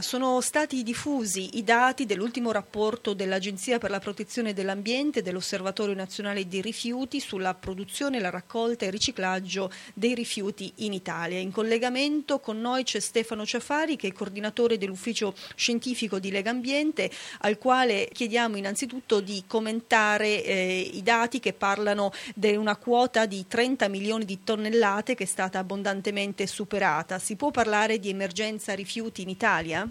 Sono stati diffusi i dati dell'ultimo rapporto dell'Agenzia per la protezione dell'ambiente e dell'Osservatorio nazionale dei rifiuti sulla produzione, la raccolta e il riciclaggio dei rifiuti in Italia. In collegamento con noi c'è Stefano Ciafari, che è coordinatore dell'ufficio scientifico di Legambiente, al quale chiediamo innanzitutto di commentare i dati che parlano di una quota di 30 milioni di tonnellate che è stata abbondantemente superata. Si può parlare di emergenza rifiuti in Italia?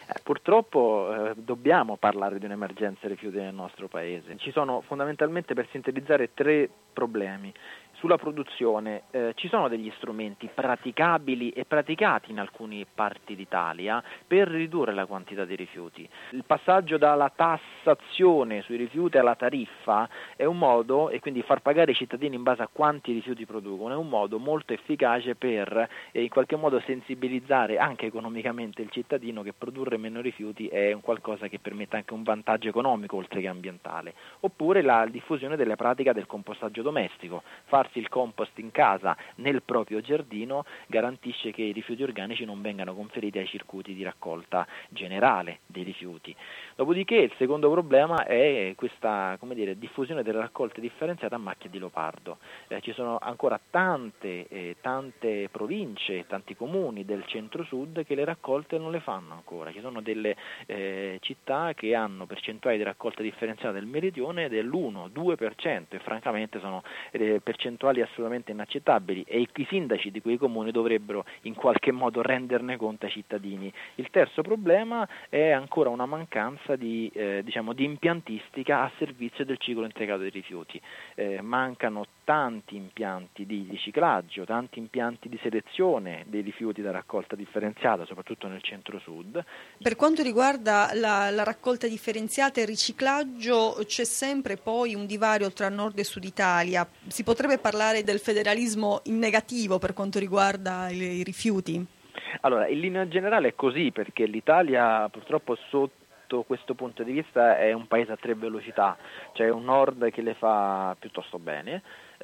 Purtroppo dobbiamo parlare di un'emergenza rifiuti nel nostro paese. Ci sono fondamentalmente, per sintetizzare, 3 problemi. Sulla produzione ci sono degli strumenti praticabili e praticati in alcune parti d'Italia per ridurre la quantità di rifiuti. Il passaggio dalla tassazione sui rifiuti alla tariffa è un modo, e quindi far pagare i cittadini in base a quanti rifiuti producono, è un modo molto efficace per in qualche modo sensibilizzare anche economicamente il cittadino che produrre meno rifiuti è un qualcosa che permette anche un vantaggio economico oltre che ambientale. Oppure la diffusione della pratica del compostaggio domestico. Farsi il compost in casa nel proprio giardino garantisce che i rifiuti organici non vengano conferiti ai circuiti di raccolta generale dei rifiuti. Dopodiché il secondo problema è questa, diffusione delle raccolte differenziate a macchia di leopardo. Ci sono ancora tante province, tanti comuni del centro-sud che le raccolte non le fanno ancora. Ci sono delle città che hanno percentuali di raccolta differenziata del meridione dell'1-2% e francamente sono percentuali assolutamente inaccettabili, e i sindaci di quei comuni dovrebbero in qualche modo renderne conto ai cittadini. Il terzo problema è ancora una mancanza di impiantistica a servizio del ciclo integrato dei rifiuti. Mancano tanti impianti di riciclaggio, tanti impianti di selezione dei rifiuti da raccolta differenziata, soprattutto nel centro-sud. Per quanto riguarda la raccolta differenziata e il riciclaggio, c'è sempre poi un divario tra nord e sud Italia. Si potrebbe parlare del federalismo in negativo per quanto riguarda i rifiuti? Allora, in linea generale è così, perché l'Italia purtroppo sotto questo punto di vista è un paese a 3 velocità, c'è un nord che le fa piuttosto bene,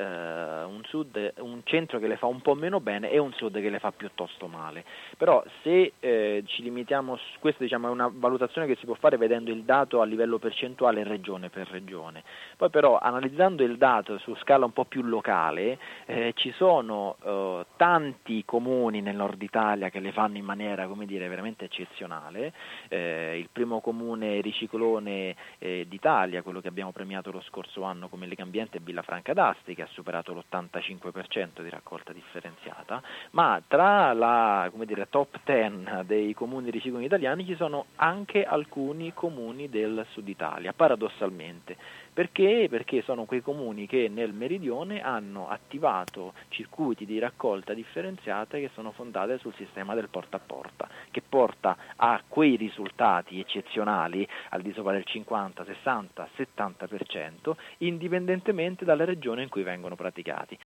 un centro che le fa un po' meno bene e un sud che le fa piuttosto male. Però se ci limitiamo, questa è una valutazione che si può fare vedendo il dato a livello percentuale regione per regione. Poi però analizzando il dato su scala un po' più locale ci sono tanti comuni nel nord Italia che le fanno in maniera veramente eccezionale. Il primo comune riciclone d'Italia, quello che abbiamo premiato lo scorso anno come Legambiente, è Villafranca d'Asti, che ha superato l'85% di raccolta differenziata, ma tra la top 10 dei comuni ricicloni italiani ci sono anche alcuni comuni del sud Italia, paradossalmente. Perché? Perché sono quei comuni che nel meridione hanno attivato circuiti di raccolta differenziata che sono fondate sul sistema del porta a porta, che porta a quei risultati eccezionali al di sopra del 50, 60, 70%, indipendentemente dalla regione in cui vengono praticati.